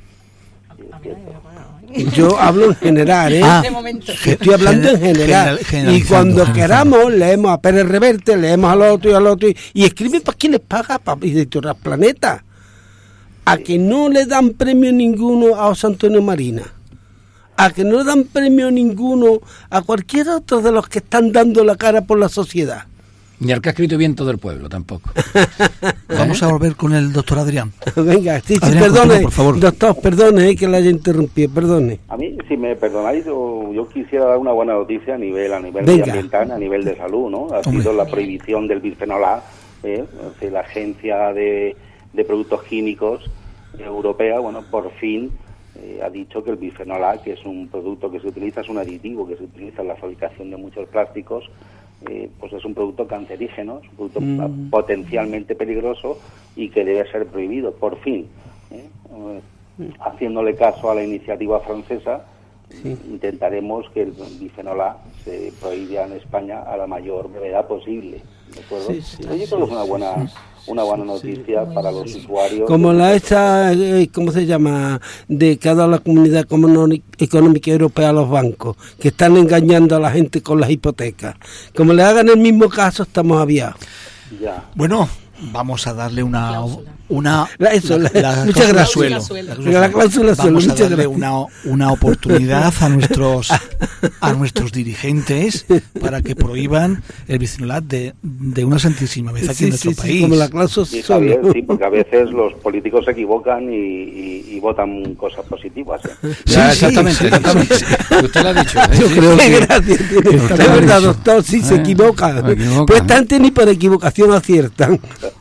Yo hablo en general, ¿eh? Ah, De momento. Estoy hablando en general. General- Y generalizando, cuando generalizando. queramos, leemos a Pérez Reverte, leemos al otro y al otro. Y, y escriben para quien les paga, para Editorial Planeta. A que no le dan premio ninguno a José Antonio Marina. A que no le dan premio ninguno a cualquier otro de los que están dando la cara por la sociedad. Ni al que ha escrito Viento del Pueblo, tampoco. Vamos a volver con el doctor Adrián. Venga, sí, sí, Adrián, perdone, continúa, por favor. doctor, perdone eh, que la haya interrumpido, perdone. A mí, si me perdonáis, yo, yo quisiera dar una buena noticia a nivel a nivel Venga. medioambiental, a nivel de salud, ¿no? Ha Hombre. sido la prohibición del bisfenol A, ¿eh? O sea, la Agencia de, de Productos Químicos Europea, bueno, por fin eh, ha dicho que el bisfenol A, que es un producto que se utiliza, es un aditivo que se utiliza en la fabricación de muchos plásticos, eh, pues es un producto cancerígeno, es un producto Mm. potencialmente peligroso y que debe ser prohibido, por fin. ¿eh? Eh, haciéndole caso a la iniciativa francesa, intentaremos que el bisfenol A se prohíba en España a la mayor brevedad posible, ¿de acuerdo? Sí, sí, Yo creo que es una buena una buena noticia para los usuarios. Como la esa, eh, ¿cómo se llama? De que ha dado la Comunidad Económica Económica Europea a los bancos, que están engañando a la gente con las hipotecas. Como le hagan el mismo caso, estamos aviados. Ya. Bueno, vamos a darle una... Cláusula. una La- eso, la- muchas cláusula gracias. suelo. Cláusula La suelo. La cláusula suelo, Vamos a muchas darle gracias. una, una oportunidad a nuestros a nuestros dirigentes para que prohíban el bisfenol A de, de una santísima vez aquí Sí, en nuestro sí, sí, país. como la cláusula Sí, suelo. Javier, sí, porque a veces los políticos se equivocan y, y- y votan cosas positivas. ¿eh? Ya, Sí, sí, exactamente, sí, exactamente. sí, sí. Usted lo ha dicho. ¿eh? Yo Sí, creo sí. que- Gracias, tiene- Usted es lo ha verdad, dicho. doctor, sí se Eh, equivocan. se equivocan. Pues tanto ni por equivocación aciertan.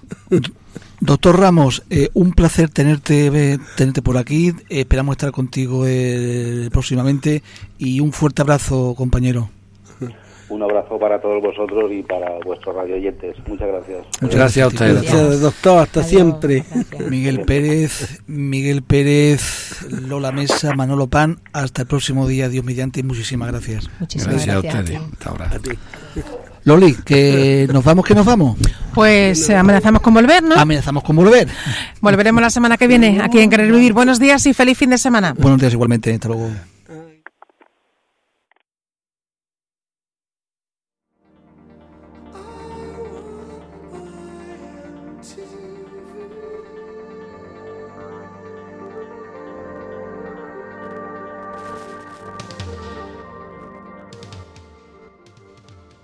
Doctor Ramos, eh, un placer tenerte eh, tenerte por aquí. Eh, esperamos estar contigo eh, próximamente y un fuerte abrazo, compañero. Un abrazo para todos vosotros y para vuestros radioyentes. Muchas gracias. Muchas Gracias a usted. Gracias. Gracias, doctor, hasta Adiós, siempre. gracias. Miguel Pérez, Miguel Pérez, Lola Mesa, Manolo Pan. Hasta el próximo día, Dios mediante, y muchísimas gracias. Muchísimas Gracias a gracias. ustedes. a ti. Hasta ahora. Loli, que nos vamos, que nos vamos. Pues eh, amenazamos con volver, ¿no? Amenazamos con volver. Volveremos la semana que viene aquí en Querer Vivir. Buenos días y feliz fin de semana. Buenos días igualmente. Hasta luego.